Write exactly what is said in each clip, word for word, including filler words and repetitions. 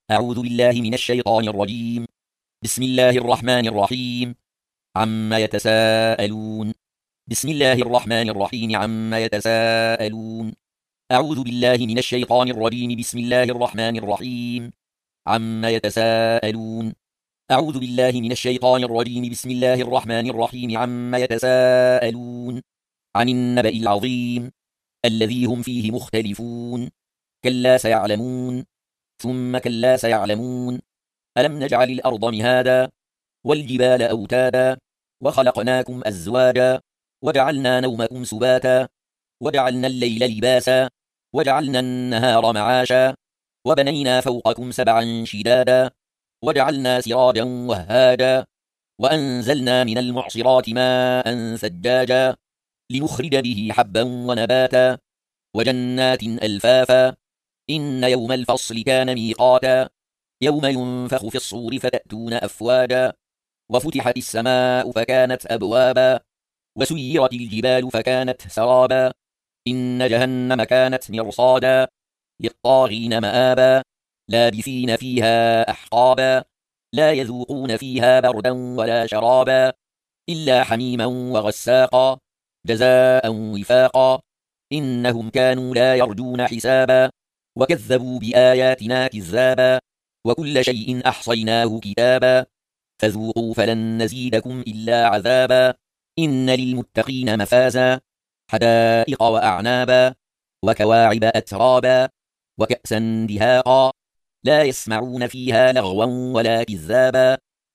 أعوذ بالله من الشيطان الرجيم. بسم الله الرحمن الرحيم. عما يتساءلون. بسم الله الرحمن الرحيم. عما يتساءلون. أعوذ بالله من الشيطان الرجيم. بسم الله الرحمن الرحيم. عما يتساءلون. أعوذ بالله من الشيطان الرجيم. بسم الله الرحمن الرحيم. عما يتساءلون. عن النبأ العظيم الذي هم فيه مختلفون. كلا سيعلمون ثم كلا سيعلمون. ألم نجعل الأرض مهادا والجبال أوتادا وخلقناكم أزواجا وجعلنا نومكم سباتا وجعلنا الليل لباسا وجعلنا النهار معاشا وبنينا فوقكم سبعا شدادا وجعلنا سراجا وهاجا وأنزلنا من المعصرات ماء ثجاجا لنخرج به حبا ونباتا وجنات ألفافا. إن يوم الفصل كان ميقاتا يوم ينفخ في الصور فتأتون أفواجا وفتحت السماء فكانت أبوابا وسيرت الجبال فكانت سرابا. إن جهنم كانت مرصادا للطاغين مآبا لابثين فيها أحقابا لا يذوقون فيها بردا ولا شرابا إلا حميما وغساقا جزاء وفاقا. إنهم كانوا لا يرجون حسابا وكذبوا بآياتنا كذابا وكل شيء أحصيناه كتابا فذوقوا فلن نزيدكم إلا عذابا. إن للمتقين مفازا حدائق وأعنابا وكواعب أترابا وكأسا دهاقا لا يسمعون فيها لغوا ولا كذابا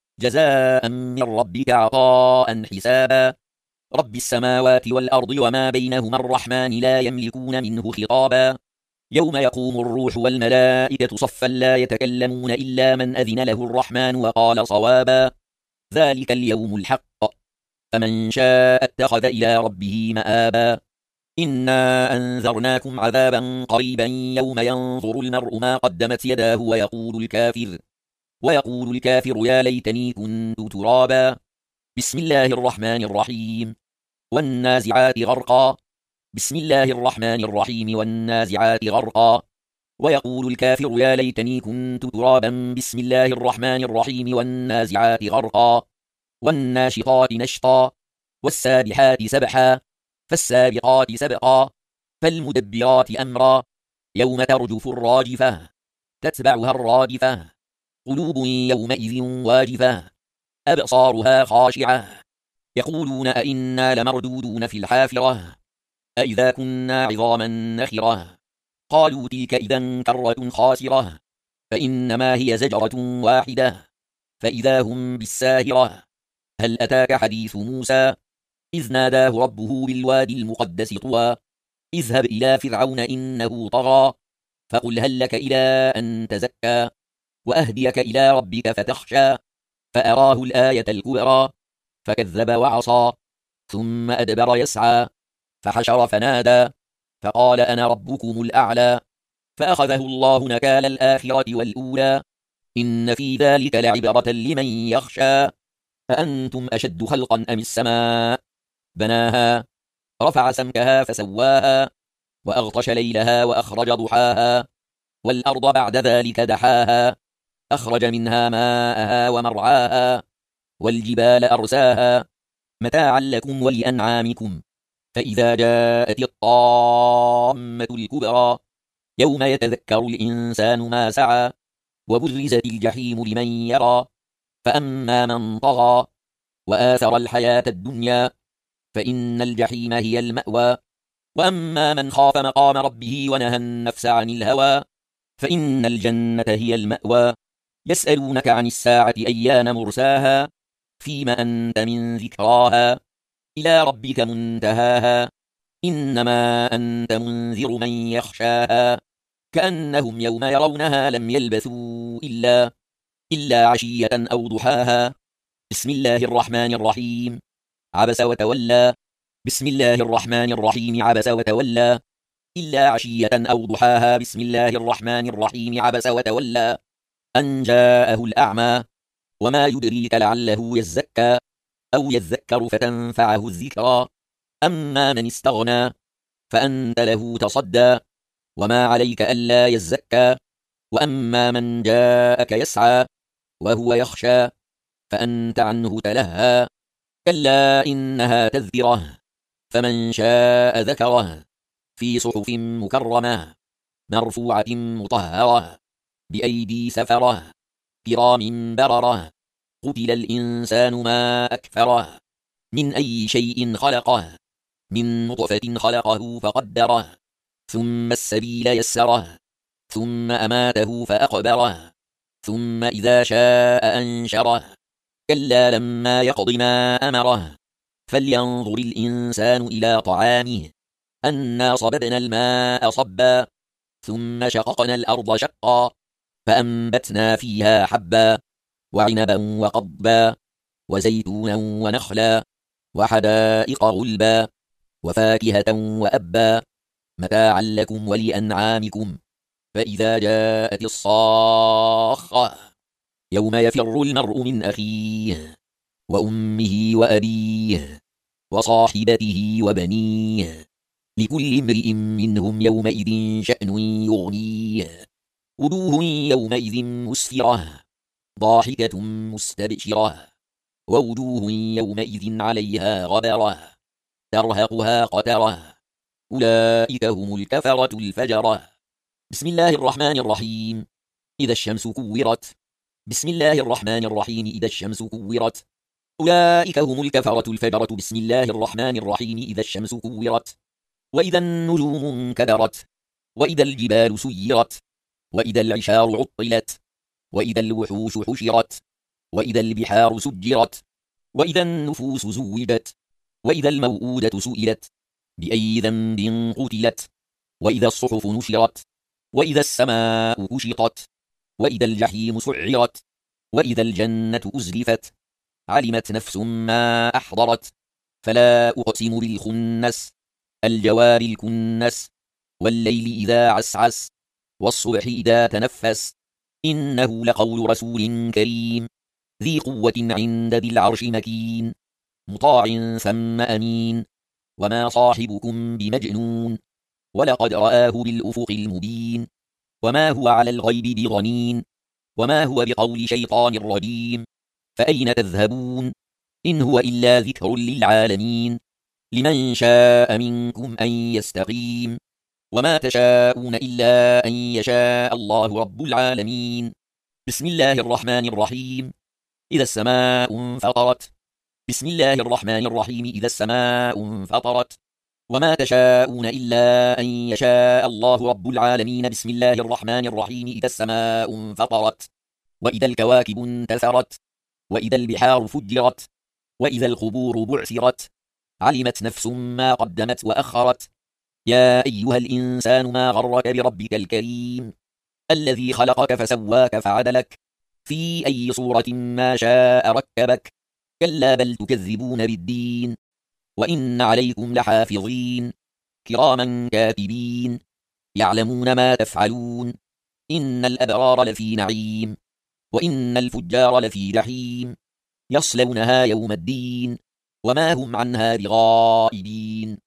جزاء من ربك عطاء حسابا. رب السماوات والأرض وما بينهما الرحمن لا يملكون منه خطابا. يوم يقوم الروح والملائكة صفا لا يتكلمون إلا من أذن له الرحمن وقال صوابا. ذلك اليوم الحق فمن شاء اتخذ إلى ربه مآبا. إنا أنذرناكم عذابا قريبا يوم ينظر المرء ما قدمت يداه ويقول الكافر ويقول الكافر يا ليتني كنت ترابا. بسم الله الرحمن الرحيم. والنازعات غرقا. بسم الله الرحمن الرحيم. والنازعات غرقا. ويقول الكافر يا ليتني كنت ترابا. بسم الله الرحمن الرحيم. والنازعات غرقا. والناشطات نشطا. والسابحات سبحا. فالسابقات سبقا. فالمدبرات أمرا. يوم ترجف الراجفة تتبعها الرادفة. قلوب يومئذ واجفة أبصارها خاشعة يقولون أئنا لمردودون في الحافرة أئذا كنا عظاما نخرة. قالوا تلك إذا كرة خاسرة فإنما هي زجرة واحدة فإذا هم بالساهرة. هل أتاك حديث موسى إذ ناداه ربه بالوادي المقدس طوى اذهب إلى فرعون إنه طغى فقل هل لك إلى أن تزكى وأهديك إلى ربك فتخشى. فأراه الآية الكبرى فكذب وعصى ثم أدبر يسعى فحشر فنادى فقال أنا ربكم الأعلى. فأخذه الله نكال الآخرة والأولى إن في ذلك لعبرة لمن يخشى. أأنتم أشد خلقا أم السماء بناها رفع سمكها فسواها وأغطش ليلها وأخرج ضحاها والأرض بعد ذلك دحاها أخرج منها ماءها ومرعاها والجبال أرساها متاعا لكم ولأنعامكم. فإذا جاءت الطامة الكبرى يوم يتذكر الإنسان ما سعى وبرزت الجحيم لمن يرى. فأما من طغى وآثر الحياة الدنيا فإن الجحيم هي المأوى. وأما من خاف مقام ربه ونهى النفس عن الهوى فإن الجنة هي المأوى. يسألونك عن الساعة أيان مرساها فيما أنت من ذكراها إلى ربك منتهاها. إنما أنت منذر من يخشاها كأنهم يوم يرونها لم يلبثوا إلا إلا عشية أو ضحاها. بسم الله الرحمن الرحيم. عبس وتولى. بسم الله الرحمن الرحيم. عبس وتولى إلا عشية أو ضحاها. بسم الله الرحمن الرحيم. عبس وتولى أن جاءه الأعمى وما يدريك لعله يزكى أو يذكر فتنفعه الذكرى. أما من استغنى فأنت له تصدى وما عليك ألا يزكى وأما من جاءك يسعى وهو يخشى فأنت عنه تلهى كلا إنها تذكرة فمن شاء ذكره في صحف مكرمة مرفوعة مطهرة بأيدي سفرة كرام بررة قتل الإنسان ما أكفره من أي شيء خلقه من نطفة خلقه فقدره ثم السبيل يسره ثم أماته فأقبره ثم إذا شاء أنشره كلا لما يقض ما أمره فلينظر الإنسان إلى طعامه أنا صببنا الماء صبا ثم شققنا الأرض شقا فأنبتنا فيها حبا وعنبا وقضبا وزيتونا ونخلا وحدائق غلبا وفاكهة وأبا متاعا لكم ولأنعامكم فإذا جاءت الصاخة يوم يفر المرء من أخيه وأمه وأبيه وصاحبته وبنيه لكل امرئ منهم يومئذ شأن يغنيه وجوه يومئذ مسفرة ضاحكة مستبشرة ووجوه يومئذ عليها غبرة ترهقها قترة أولئك هم الكفرة الفجرة بسم الله الرحمن الرحيم إذا الشمس كورت بسم الله الرحمن الرحيم إذا الشمس كورت أولئك هم الكفرة الفجرة بسم الله الرحمن الرحيم إذا الشمس كورت وإذا النجوم انكدرت وإذا الجبال سيرت وإذا العشار عطلت وإذا الوحوش حشرت وإذا البحار سجرت وإذا النفوس زوجت وإذا الموءودة سئلت بأي ذنب قتلت وإذا الصحف نشرت وإذا السماء كشطت وإذا الجحيم سعرت وإذا الجنة أزلفت علمت نفس ما أحضرت فلا أقسم بالخنس الجوار الكنس والليل إذا عسعس والصبح إذا تنفس إنه لقول رسول كريم ذي قوة عند ذي العرش مكين مطاع ثم أمين وما صاحبكم بمجنون ولقد رآه بالأفق المبين وما هو على الغيب بضنين وما هو بقول شيطان رجيم فأين تذهبون إن هو إلا ذكر للعالمين لمن شاء منكم أن يستقيم وما تشاءون إلا أن يشاء الله رب العالمين بسم الله الرحمن الرحيم إذا السماء انفطرت بسم الله الرحمن الرحيم إذا السماء انفطرت وما تشاءون إلا أن يشاء الله رب العالمين بسم الله الرحمن الرحيم إذا السماء انفطرت وإذا الكواكب انتثرت وإذا البحار فجرت وإذا القبور بعثرت علمت نفس ما قدمت وأخرت يا أيها الإنسان ما غرك بربك الكريم الذي خلقك فسواك فعدلك في أي صورة ما شاء ركبك كلا بل تكذبون بالدين وإن عليكم لحافظين كراما كاتبين يعلمون ما تفعلون إن الأبرار لفي نعيم وإن الفجار لفي جحيم يصلونها يوم الدين وما هم عنها بغائبين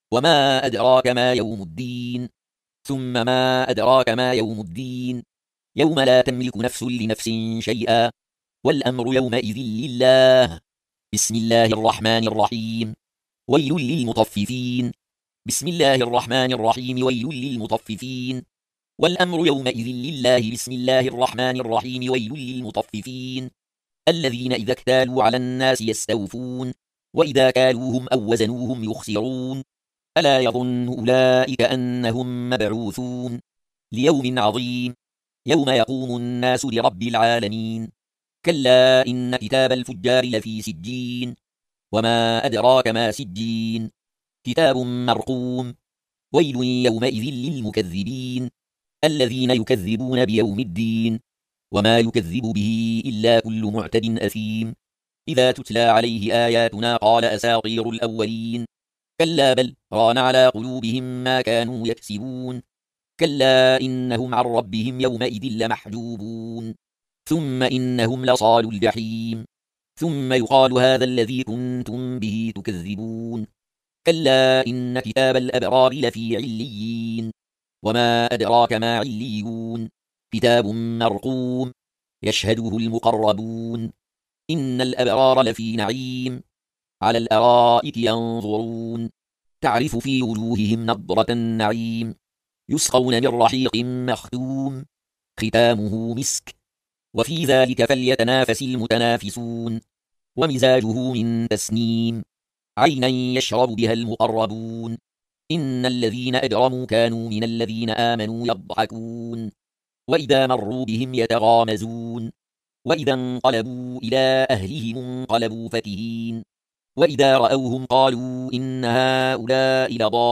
وما أدراك ما يوم الدين ثم ما أدراك ما يوم الدين يوم لا تملك نفس لنفس شيئا والأمر يومئذ لله بسم الله الرحمن الرحيم ويل للمطففين بسم الله الرحمن الرحيم ويل للمطففين والأمر يومئذ لله بسم الله الرحمن الرحيم ويل للمطففين الذين إذا اكتالوا على الناس يستوفون وإذا كالوهم أو وزنوهم يخسرون ألا يظن أولئك أنهم مبعوثون ليوم عظيم يوم يقوم الناس لرب العالمين كلا إن كتاب الفجار لفي سجين وما أدراك ما سجين كتاب مرقوم ويل يومئذ للمكذبين الذين يكذبون بيوم الدين وما يكذب به إلا كل معتد أثيم إذا تتلى عليه آياتنا قال أساطير الأولين كلا بل ران على قلوبهم ما كانوا يكسبون كلا إنهم عن ربهم يومئذ لمحجوبون ثم إنهم لصالوا الجحيم ثم يقال هذا الذي كنتم به تكذبون كلا إن كتاب الأبرار لفي عليين وما أدراك ما عليون كتاب مرقوم يشهده المقربون إن الأبرار لفي نعيم على الأرائك ينظرون تعرف في وجوههم نضرة النعيم يسقون من رحيق مختوم ختامه مسك وفي ذلك فليتنافس المتنافسون ومزاجه من تسنيم عينا يشرب بها المقربون إن الذين أجرموا كانوا من الذين آمنوا يضحكون وإذا مروا بهم يتغامزون وإذا انقلبوا إلى أهلهم انقلبوا فكهين وإذا رأوهم قالوا إن هؤلاء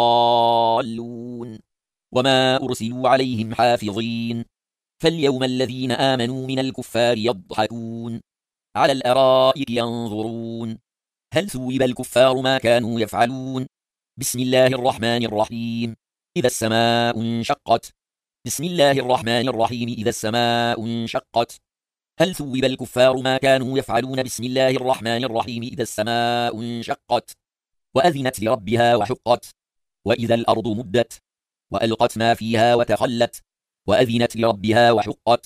لضالون وما أرسلوا عليهم حافظين فاليوم الذين آمنوا من الكفار يضحكون على الأرائك ينظرون هل ثوب الكفار ما كانوا يفعلون بسم الله الرحمن الرحيم إذا السماء انشقت بسم الله الرحمن الرحيم إذا السماء انشقت هل ثوب الكفار ما كانوا يفعلون بسم الله الرحمن الرحيم إذا السماء انشقت وأذنت لربها وحقت وإذا الأرض مدت وألقت ما فيها وتخلت وأذنت لربها وحقت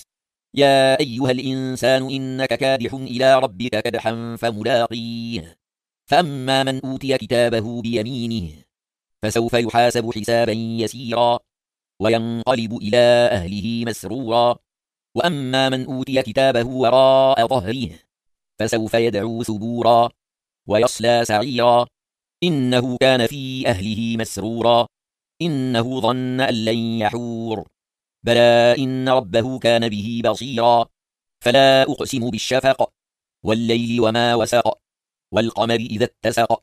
يا أيها الإنسان إنك كادح إلى ربك كدحا فملاقيه فأما من أوتي كتابه بيمينه فسوف يحاسب حسابا يسيرا وينقلب إلى أهله مسرورا وأما من أوتي كتابه وراء ظهره فسوف يدعو ثبورا ويصلى سعيرا إنه كان في أهله مسرورا إنه ظن أن لن يحور بلى إن ربه كان به بصيرا فلا أقسم بالشفق والليل وما وسق والقمر إذا اتسق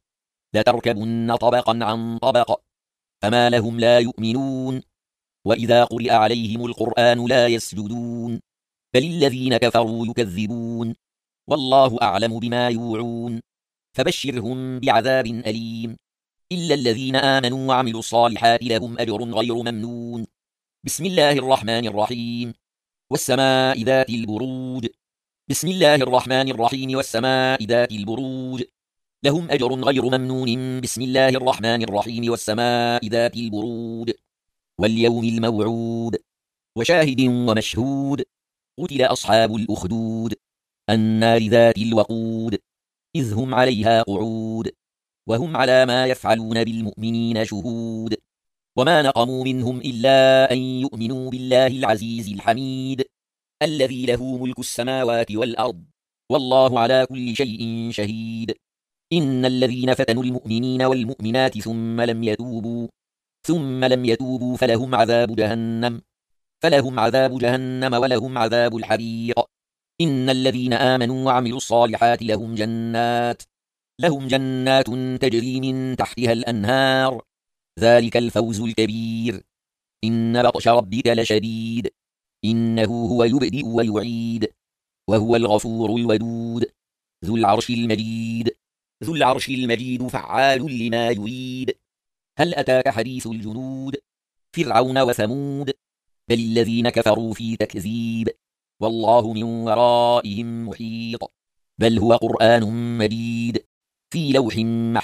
لتركبن طبقا عن طبق فما لهم لا يؤمنون وإذا قرئ عليهم القرآن لا يسجدون بل الذين كفروا يكذبون والله أعلم بما يوعون فبشرهم بعذاب أليم إلا الذين آمنوا وعملوا الصالحات لهم أجر غير ممنون بسم الله الرحمن الرحيم والسماء ذات البروج بسم الله الرحمن الرحيم والسماء ذات البروج لهم أجر غير ممنون بسم الله الرحمن الرحيم والسماء ذات البروج واليوم الموعود وشاهد ومشهود قتل أصحاب الأخدود النار ذات الوقود إذ هم عليها قعود وهم على ما يفعلون بالمؤمنين شهود وما نقموا منهم إلا أن يؤمنوا بالله العزيز الحميد الذي له ملك السماوات والأرض والله على كل شيء شهيد إن الذين فتنوا المؤمنين والمؤمنات ثم لم يتوبوا ثم لم يتوبوا فلهم عذاب جهنم فلهم عذاب جهنم ولهم عذاب الحريق إن الذين آمنوا وعملوا الصالحات لهم جنات لهم جنات تجري من تحتها الأنهار ذلك الفوز الكبير إن بطش ربك لشديد إنه هو يبدئ ويعيد وهو الغفور الودود ذو العرش المجيد ذو العرش المجيد فعال لما يريد هل أتاك حديث الجنود فرعون وثمود بل الذين كفروا في تكذيب والله من ورائهم محيط بل هو قرآن مجيد في لوح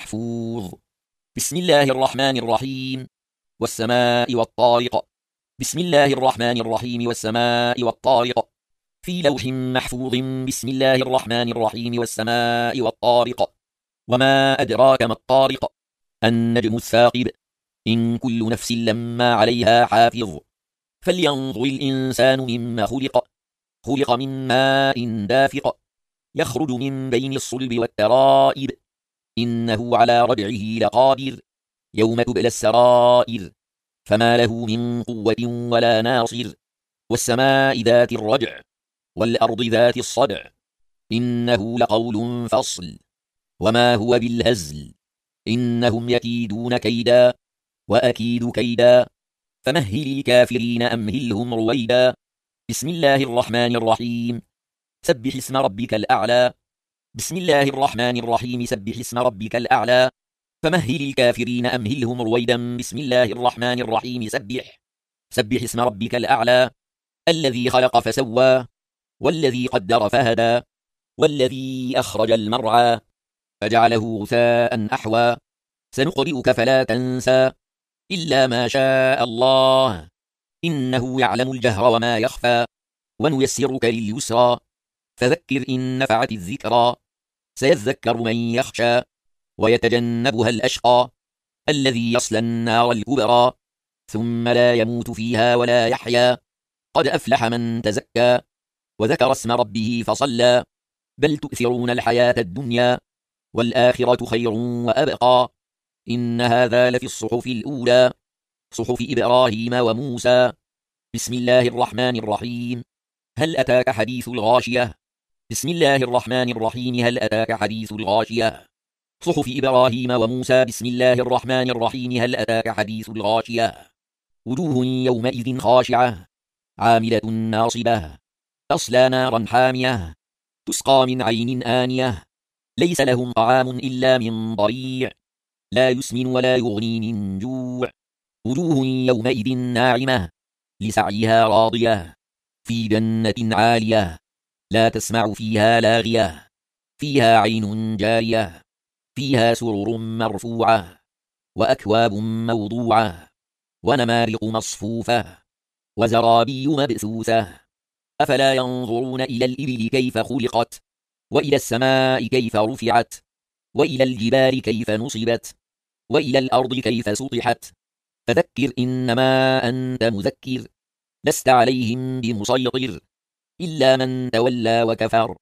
محفوظ بسم الله الرحمن الرحيم والسماء والطارق بسم الله الرحمن الرحيم والسماء والطارق في لوح محفوظ بسم الله الرحمن الرحيم والسماء والطارق وما أدراك ما الطارق النجم الثاقب إن كل نفس لما عليها حافظ فلينظر الإنسان مما خلق خلق من ماء دافق يخرج من بين الصلب والترائب إنه على رجعه لقادر يوم تبلى السرائر فما له من قوة ولا ناصر والسماء ذات الرجع والأرض ذات الصدع إنه لقول فصل وما هو بالهزل إنهم يكيدون كيدا وأكيد كيدا فمهل الكافرين أمهلهم رويدا بسم الله الرحمن الرحيم سبح اسم ربك الأعلى بسم الله الرحمن الرحيم سبح اسم ربك الأعلى فمهل الكافرين أمهلهم رويدا بسم الله الرحمن الرحيم سبح سبح اسم ربك الأعلى الذي خلق فسوى والذي قدر فهدى والذي أخرج المرعى فجعله غثاء أحوى سنقرئك فلا تنسى إلا ما شاء الله إنه يعلم الجهر وما يخفى ونيسرك لليسرى فذكر إن نفعت الذكرى سيذكر من يخشى ويتجنبها الأشقى الذي يصلى النار الكبرى ثم لا يموت فيها ولا يحيا قد أفلح من تزكى وذكر اسم ربه فصلى بل تؤثرون الحياة الدنيا والآخرة خير وأبقى إن هذا لفي الصحف الأولى صحف إبراهيم وموسى. بسم الله الرحمن الرحيم. هل أتاك حديث الغاشية؟ بسم الله الرحمن الرحيم. هل أتاك حديث الغاشية؟ صحف إبراهيم وموسى. بسم الله الرحمن الرحيم. هل أتاك حديث الغاشية؟ وجوه يومئذ خاشعة عاملة ناصبة تصلى نارا حامية تسقى من عين آنية ليس لهم طعام إلا من ضريع لا يسمن ولا يغني من جوع وجوه يومئذ ناعمة لسعيها راضية في جنة عالية لا تسمع فيها لاغية فيها عين جارية فيها سرر مرفوعة وأكواب موضوعة ونمارق مصفوفة وزرابي مبثوثة أفلا ينظرون إلى الإبل كيف خلقت وإلى السماء كيف رفعت وإلى الجبال كيف نصبت وإلى الأرض كيف سطحت فذكر إنما أنت مذكر لست عليهم بمسيطر إلا من تولى وكفر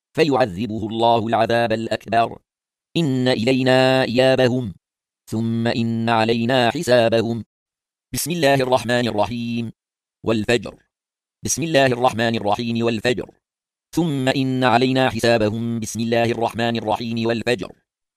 فيعذبه الله العذاب الأكبر إن إلينا إيابهم ثم إن علينا حسابهم. بسم الله الرحمن الرحيم. والفجر. بسم الله الرحمن الرحيم. والفجر ثم إن علينا حسابهم. بسم الله الرحمن الرحيم. والفجر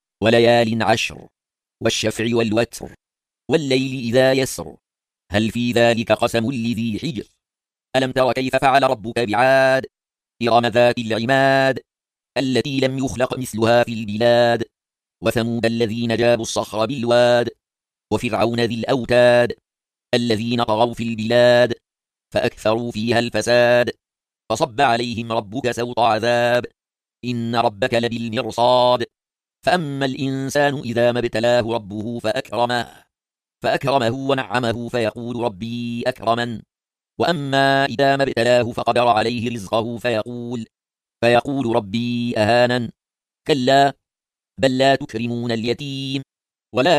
وليال عشر والشفع والوتر والليل إذا يسر هل في ذلك قسم لذي حجر ألم تر كيف فعل ربك بعاد إرم ذات العماد التي لم يخلق مثلها في البلاد وثمود الذين جابوا الصخر بالواد وفرعون ذي الأوتاد الذين طغوا في البلاد فأكثروا فيها الفساد فصب عليهم ربك سوط عذاب إن ربك لبالمرصاد فأما الإنسان إذا ما ابتلاه ربه فأكرمه فأكرمه ونعمه فيقول ربي أكرمن وأما إذا ما ابتلاه فقدر عليه رزقه فيقول فيقول ربي أهانن كلا بل لا تكرمون اليتيم ولا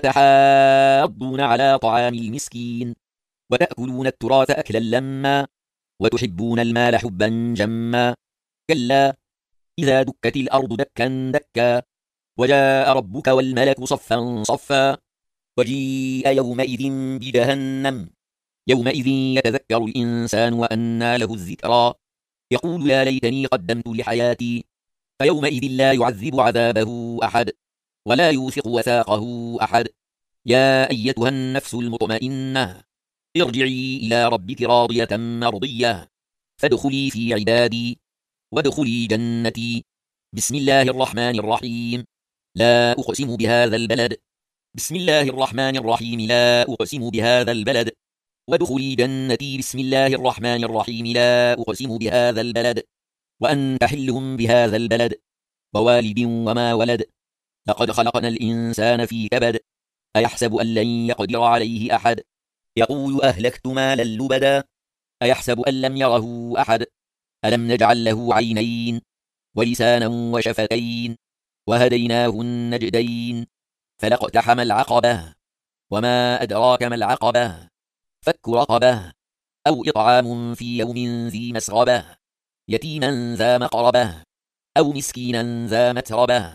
تحاضون على طعام المسكين وتأكلون التراث أكلا لما وتحبون المال حبا جما كلا إذا دكت الأرض دكا دكا وجاء ربك والملك صفا صفا وجيء يومئذ بجهنم يومئذ يتذكر الإنسان وأنى له الذكرى يقول يا ليتني قدمت لحياتي فيومئذ لا يعذب عذابه أحد ولا يوثق وثاقه أحد يا أيتها النفس المطمئنة ارجعي إلى ربك راضية مرضية فادخلي في عبادي وادخلي جنتي. بسم الله الرحمن الرحيم. لا أقسم بهذا البلد. بسم الله الرحمن الرحيم. لا أقسم بهذا البلد وادخلي جنتي. بسم الله الرحمن الرحيم. لا أقسم بهذا البلد وأنت حل بهذا البلد ووالد وما ولد لقد خلقنا الإنسان في كبد أيحسب أن لن يقدر عليه أحد يقول أهلكت مالا لبدا أيحسب أن لم يره أحد ألم نجعل له عينين ولسانا وشفتين وهديناه النجدين فلاقتحم العقبة وما أدراك ما العقبة فك رقبة أو إطعام في يوم ذي مسغبة يتيما ذا مقربة أو مسكينا ذا متربة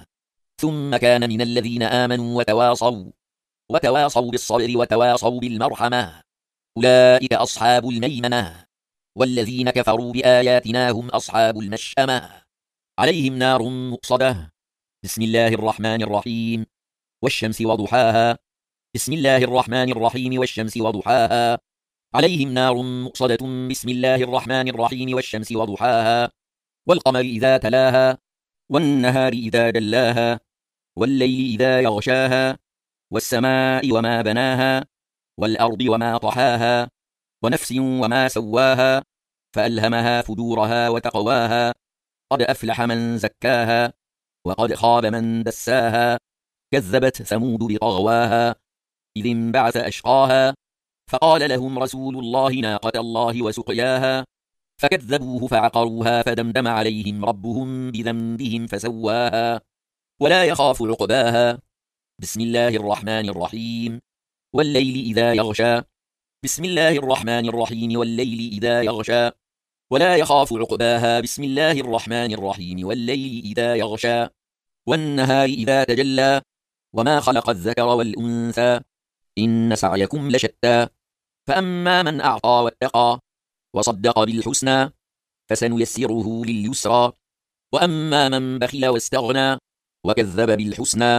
ثم كان من الذين آمنوا وتواصوا وتواصوا بالصبر وتواصوا بالمرحمة أولئك أصحاب الميمنة والذين كفروا بآياتنا هم أصحاب المشأمة عليهم نار مؤصدة. بسم الله الرحمن الرحيم. والشمس وضحاها. بسم الله الرحمن الرحيم. والشمس وضحاها عليهم نار مؤصدة. بسم الله الرحمن الرحيم. والشمس وضحاها والقمر إذا تلاها والنهار إذا جلاها والليل إذا يغشاها والسماء وما بناها والأرض وما طحاها ونفس وما سواها فألهمها فجورها وتقواها قد أفلح من زكاها وقد خاب من دساها كذبت ثمود بطغواها إذ انبعث أشقاها فقال لهم رسول الله ناقة الله وسقياها فكذبوه فعقروها فدمدم عليهم ربهم بذنبهم فسواها ولا يخاف عقباها. بسم الله الرحمن الرحيم والليل إذا يغشى. بسم الله الرحمن الرحيم والليل إذا يغشى ولا يخاف عقباها. بسم الله الرحمن الرحيم والليل إذا يغشى والنهار إذا تجلى وما خلق الذكر والأنثى إن سعيكم لشتى. فأما من أعطى واتقى وصدق بالحسنى فسنيسره لليسرى وأما من بخل واستغنى وكذب بالحسنى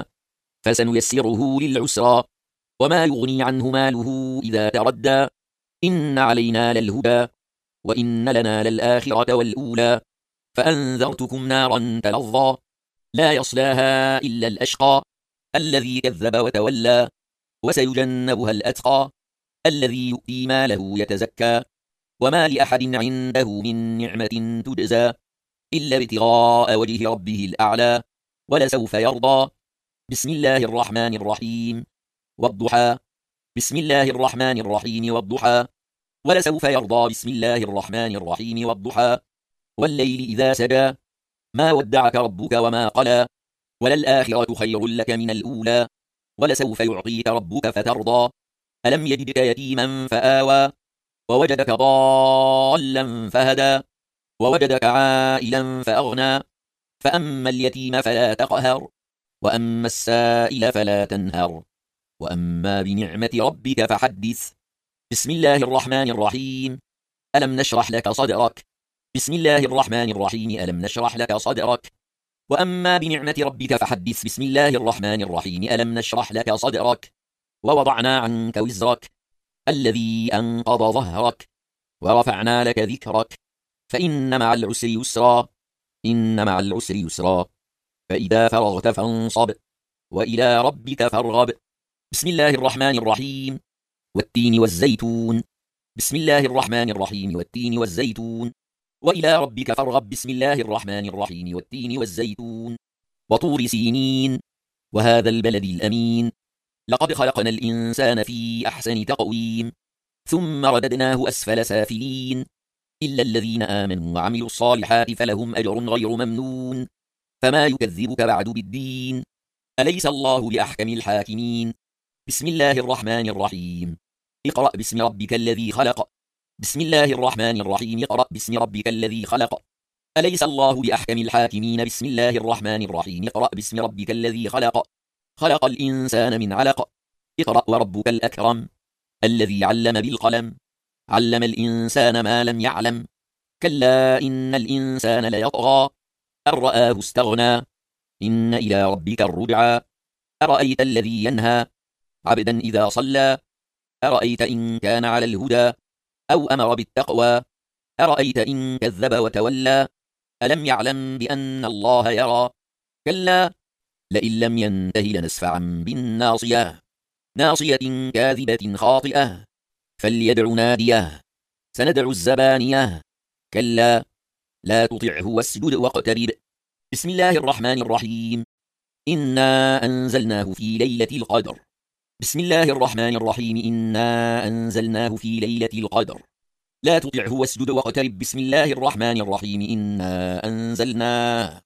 فسنيسره للعسرى. وما يغني عنه ماله إذا تردى إن علينا للهدى وإن لنا للآخرة والأولى. فأنذرتكم نارا تلظى لا يصلاها إلا الأشقى الذي كذب وتولى وسيجنبها الأتقى الذي يؤتي ماله يتزكى. وما لأحد عنده من نعمة تجزى إلا ابتغاء وجه ربه الأعلى ولسوف يرضى. بسم الله الرحمن الرحيم والضحى. بسم الله الرحمن الرحيم والضحى ولسوف يرضى. بسم الله الرحمن الرحيم والضحى والليل إذا سجى ما ودعك ربك وما قلى وللآخرة خير لك من الأولى ولسوف يعطيك ربك فترضى. ألم يجدك يتيما فآوى ووجدك ضالا فهدى ووجدك عائلا فأغنى. فأما اليتيم فلا تقهر وأما السائل فلا تنهر وأما بنعمة ربك فحدث. بسم الله الرحمن الرحيم ألم نشرح لك صدرك. بسم الله الرحمن الرحيم ألم نشرح لك صدرك. وأما بنعمة ربك فحدث. بسم الله الرحمن الرحيم ألم نشرح لك صدرك ووضعنا عنك وزرك الذي أنقض ظهرك ورفعنا لك ذكرك فإن مع العسر يسرا إن مع العسر يسرا فإذا فرغت فانصب وإلى ربك فارغب. بسم الله الرحمن الرحيم والتين والزيتون. بسم الله الرحمن الرحيم والتين والزيتون وإلى ربك فارغب. بسم الله الرحمن الرحيم والتين والزيتون وطور سينين وهذا البلد الأمين لقد خلقنا الإنسان في أحسن تقويم ثم رددناه أسفل سافلين إلا الذين آمنوا وعملوا الصالحات فلهم أجر غير ممنون. فما يكذبك بعد بالدين أليس الله بأحكم الحاكمين. بسم الله الرحمن الرحيم اقرأ باسم ربك الذي خلق. بسم الله الرحمن الرحيم اقرأ باسم ربك الذي خلق أليس الله بأحكم الحاكمين. بسم الله الرحمن الرحيم اقرأ باسم ربك الذي خلق خلق الإنسان من علق اقرأ وربك الأكرم الذي علم بالقلم علم الإنسان ما لم يعلم كلا إن الإنسان ليطغى أن رآه استغنى إن إلى ربك الرجعى. أرأيت الذي ينهى عبدا إذا صلى أرأيت إن كان على الهدى أو أمر بالتقوى أرأيت إن كذب وتولى ألم يعلم بأن الله يرى كلا لئن لم ينته لنسفعا بالناصية ناصية كاذبة خاطئة فليدع ناديه سندع الزبانية كلا لا تطعه واسجد واقترب. بسم الله الرحمن الرحيم إنا أنزلناه في ليلة القدر. بسم الله الرحمن الرحيم إنا أنزلناه في ليلة القدر لا تطعه واسجد واقترب. بسم الله الرحمن الرحيم إنا أنزلناه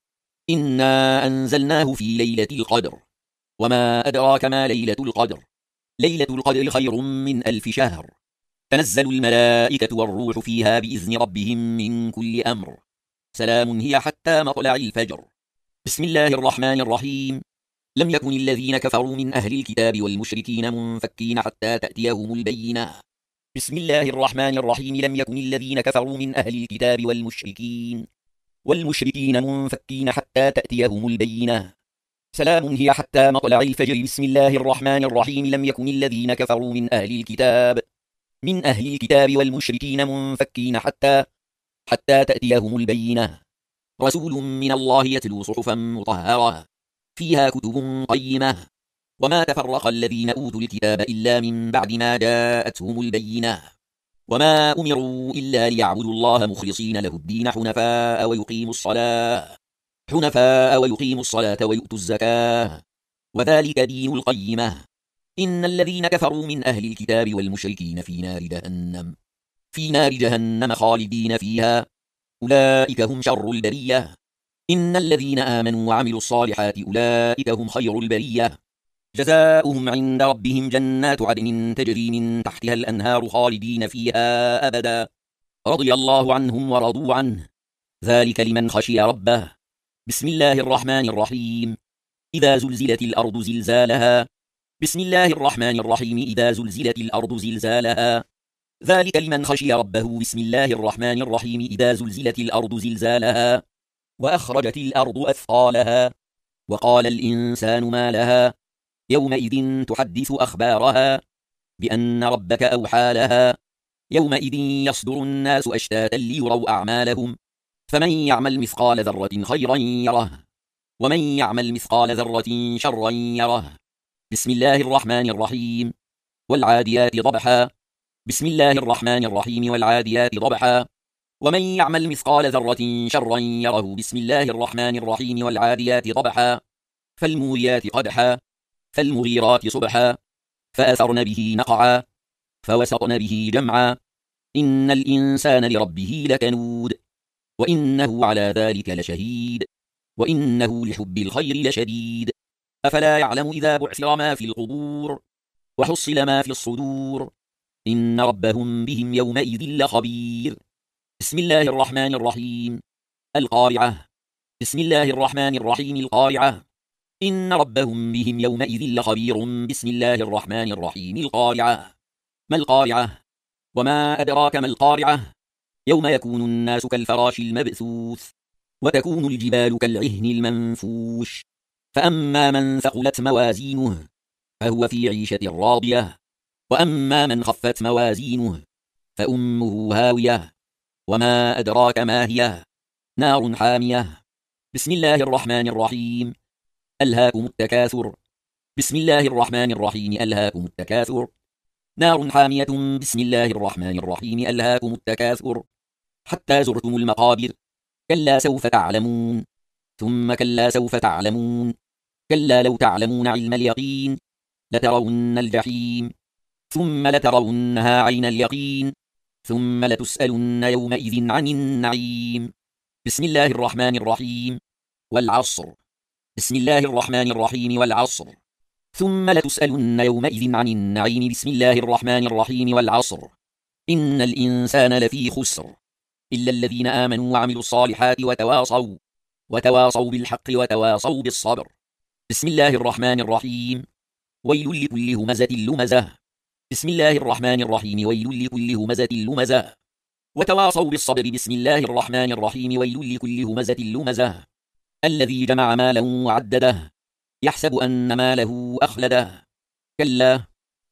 إنا أنزلناه في ليلة القدر وما أدراك ما ليلة القدر ليلة القدر خير من ألف شهر تنزل الملائكة والروح فيها بإذن ربهم من كل أمر سلام هي حتى مطلع الفجر. بسم الله الرحمن الرحيم لم يكن الذين كفروا من أهل الكتاب والمشركين منفكين حتى تأتيهم البينة. بسم الله الرحمن الرحيم لم يكن الذين كفروا من أهل الكتاب والمشركين والمشركين منفكين حتى تأتيهم البينة سلام هي حتى مطلع الفجر. بسم الله الرحمن الرحيم لم يكن الذين كفروا من أهل الكتاب من أهل الكتاب والمشركين منفكين حتى حتى تأتيهم البينة رسول من الله يتلو صحفا مطهرة فيها كتب قيمة وما تفرق الذين أوتوا الكتاب إلا من بعد ما جاءتهم البينة وما أمروا إلا ليعبدوا الله مخلصين له الدين حنفاء ويقيموا الصلاة حنفاء ويقيموا الصلاة ويؤتوا الزكاة وذلك دين القيمة. إن الذين كفروا من أهل الكتاب والمشركين في نار جهنم في نار جهنم خالدين فيها أولئك هم شر البرية إن الذين آمنوا وعملوا الصالحات أولئك هم خير البرية جزاؤهم عند ربهم جنات عدن تجري من تحتها الأنهار خالدين فيها أبدا رضي الله عنهم ورضوا عنه ذلك لمن خشي ربه بسم الله الرحمن الرحيم إذا زلزلت الأرض زلزالها بسم الله الرحمن الرحيم إذا زلزلت الأرض زلزالها ذلك لمن خشي ربه بسم الله الرحمن الرحيم إذا زلزلت الأرض زلزالها وأخرجت الأرض أثقالها وقال الإنسان ما لها يومئذ تحدث أخبارها بأن ربك أوحى لها يومئذ يصدر الناس أشتاتا ليروا أعمالهم فمن يعمل مثقال ذرة خيرا يره ومن يعمل مثقال ذرة شرا يره بسم الله الرحمن الرحيم والعاديات ضبحا بسم الله الرحمن الرحيم والعاديات ضبحا ومن يعمل مثقال ذرة شرا يره بسم الله الرحمن الرحيم والعاديات ضبحا فالموريات قدحا فالمغيرات صبحا فأثرن به نقعا فوسطن به جمعا إن الإنسان لربه لكنود وإنه على ذلك لشهيد وإنه لحب الخير لشديد أفلا يعلم إذا بعثر ما في القبور وحصل ما في الصدور إن ربهم بهم يومئذ لخبير بسم الله الرحمن الرحيم القارعة بسم الله الرحمن الرحيم القارعة إن ربهم بهم يومئذ لخبير بسم الله الرحمن الرحيم القارعة ما القارعة وما أدراك ما القارعة يوم يكون الناس كالفراش المبثوث وتكون الجبال كالعهن المنفوش فأما من ثقلت موازينه فهو في عيشة راضية وأما من خفت موازينه فأمه هاوية وما أدراك ما هي نار حامية بسم الله الرحمن الرحيم ألهاكم التكاثر بسم الله الرحمن الرحيم ألهاكم التكاثر نار حامية بسم الله الرحمن الرحيم ألهاكم التكاثر حتى زرتم المقابر كلا سوف تعلمون ثم كلا سوف تعلمون كلا لو تعلمون علم اليقين لترون الجحيم ثم لترونها عين اليقين ثم لتسألن يومئذ عن النعيم بسم الله الرحمن الرحيم والعصر بسم الله الرحمن الرحيم والعصر ثم لتسألن يومئذ عن النعيم بسم الله الرحمن الرحيم والعصر إن الإنسان لفي خسر إلا الذين آمنوا وعملوا الصالحات وتواصوا وتواصوا بالحق وتواصوا بالصبر بسم الله الرحمن الرحيم ويل لكل همزة لمزة بسم الله الرحمن الرحيم ويل لكل همزة لمزة وتواصوا بالصبر بسم الله الرحمن الرحيم ويل لكل همزة لمزة الذي جمع مالا وعدده يحسب أن ماله أخلده كلا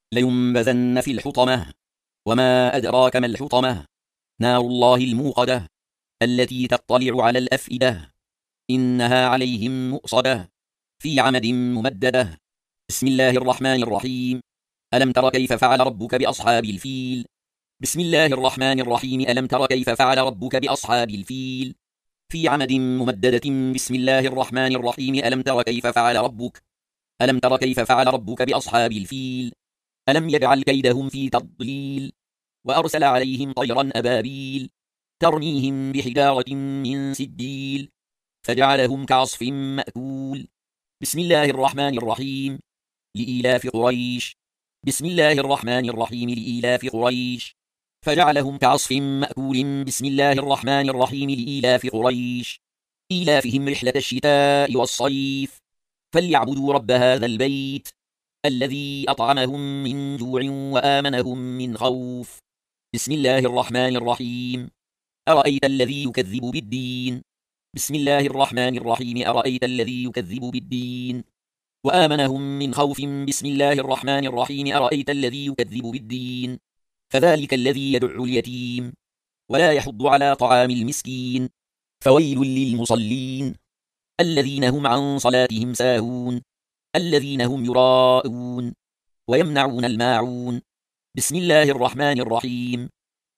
لينبذن في الحطمة وما أدراك ما الحطمة نار الله الموقدة التي تطلع على الأفئدة إنها عليهم مؤصدة في عمد ممددة بسم الله الرحمن الرحيم ألم تر كيف فعل ربك بأصحاب الفيل بسم الله الرحمن الرحيم ألم تر كيف فعل ربك بأصحاب الفيل في عمد ممددة بسم الله الرحمن الرحيم ألم تر كيف فعل ربك ألم تر كيف فعل ربك بأصحاب الفيل ألم يجعل كيدهم في تضليل وأرسل عليهم طيرا أبابيل ترميهم بحجارة من سجيل فجعلهم كعصف مأكول بسم الله الرحمن الرحيم لإيلاف قريش بسم الله الرحمن الرحيم لإيلاف قريش فجعلهم كعصف مأكول بسم الله الرحمن الرحيم لإيلاف قريش إيلافهم رحلة الشتاء والصيف فليعبدوا رب هذا البيت الذي أطعمهم من جوع وآمنهم من خوف بسم الله الرحمن الرحيم أرأيت الذي يكذب بالدين بسم الله الرحمن الرحيم أرأيت الذي يكذب بالدين وآمنهم من خوف بسم الله الرحمن الرحيم أرأيت الذي يكذب بالدين فذلك الذي يدع اليتيم ولا يحض على طعام المسكين فويل للمصلين الذين هم عن صلاتهم ساهون الذين هم يراءون ويمنعون الماعون بسم الله الرحمن الرحيم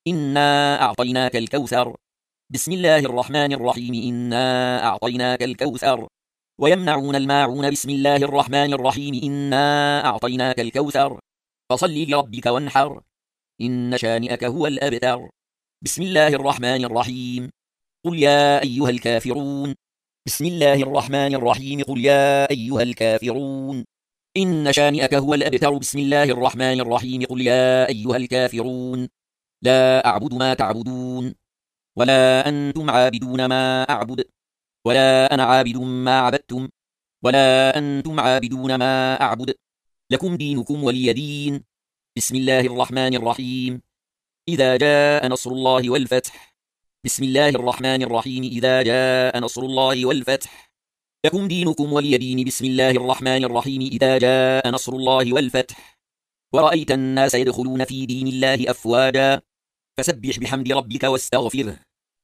إنا أعطيناك الكوثر بسم الله الرحمن الرحيم إنا أعطيناك الكوثر ويمنعون الماعون بسم الله الرحمن الرحيم إنا أعطيناك الكوثر فصل لربك وانحر إن شانئك هو الأبتر. بسم الله الرحمن الرحيم. قل يا أيها الكافرون. بسم الله الرحمن الرحيم. قل يا أيها الكافرون. إن شانئك هو الأبتر. بسم الله الرحمن الرحيم. قل يا أيها الكافرون. لا أعبد ما تعبدون، ولا أنتم عابدون ما أعبد، ولا أنا عابد ما عبدتم، ولا أنتم عابدون ما أعبد، لكم دينكم ولي دين. بسم الله الرحمن الرحيم. إذا جاء نصر الله والفتح. بسم الله الرحمن الرحيم. إذا جاء نصر الله والفتح. لكم دينكم ولي دين. بسم الله الرحمن الرحيم. إذا جاء نصر الله والفتح. ورأيت الناس يدخلون في دين الله أفواجا فسبح بحمد ربك واستغفره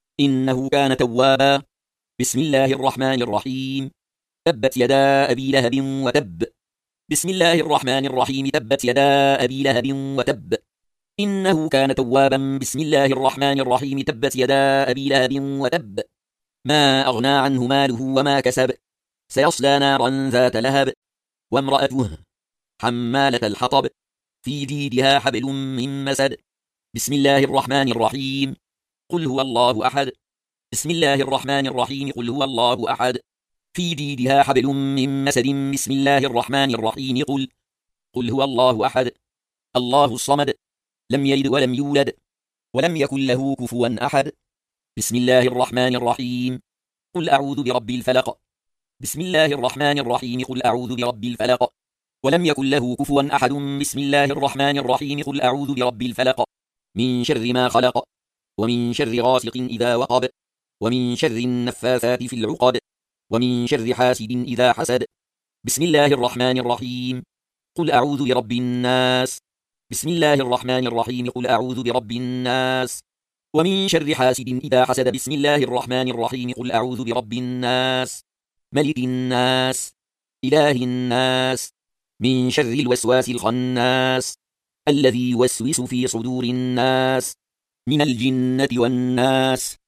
إنه كان توابا. بسم الله الرحمن الرحيم. تبت يدا أبي لهب وتب. بسم الله الرحمن الرحيم. تبت يدا أبي لهب وتب إنه كان توابا. بسم الله الرحمن الرحيم. تبت يدا أبي لهب وتب ما أغنى عنه ماله وما كسب سيصلى نارا ذات لهب وامرأته حمالة الحطب في جيدها حبل من مسد. بسم الله الرحمن الرحيم. قل هو الله أحد. بسم الله الرحمن الرحيم. قل هو الله أحد في جيدها حبل من مسد. بسم الله الرحمن الرحيم. قل قل هو الله أحد الله الصمد لم يلد ولم يولد ولم يكن له كفوا أحد. بسم الله الرحمن الرحيم. قل أعوذ برب الفلق. بسم الله الرحمن الرحيم. قل أعوذ برب الفلق ولم يكن له كفوا أحد. بسم الله الرحمن الرحيم. قل أعوذ برب الفلق من شر ما خلق ومن شر غاسق إذا وقب ومن شر النفاثات في العقد ومن شر حاسد إذا حسد. بسم الله الرحمن الرحيم. قل أعوذ برب الناس. بسم الله الرحمن الرحيم. قل أعوذ برب الناس ومن شر حاسد إذا حسد. بسم الله الرحمن الرحيم. قل أعوذ برب الناس ملك الناس إله الناس من شر الوسواس الخناس الذي يوسوس في صدور الناس من الجنة والناس.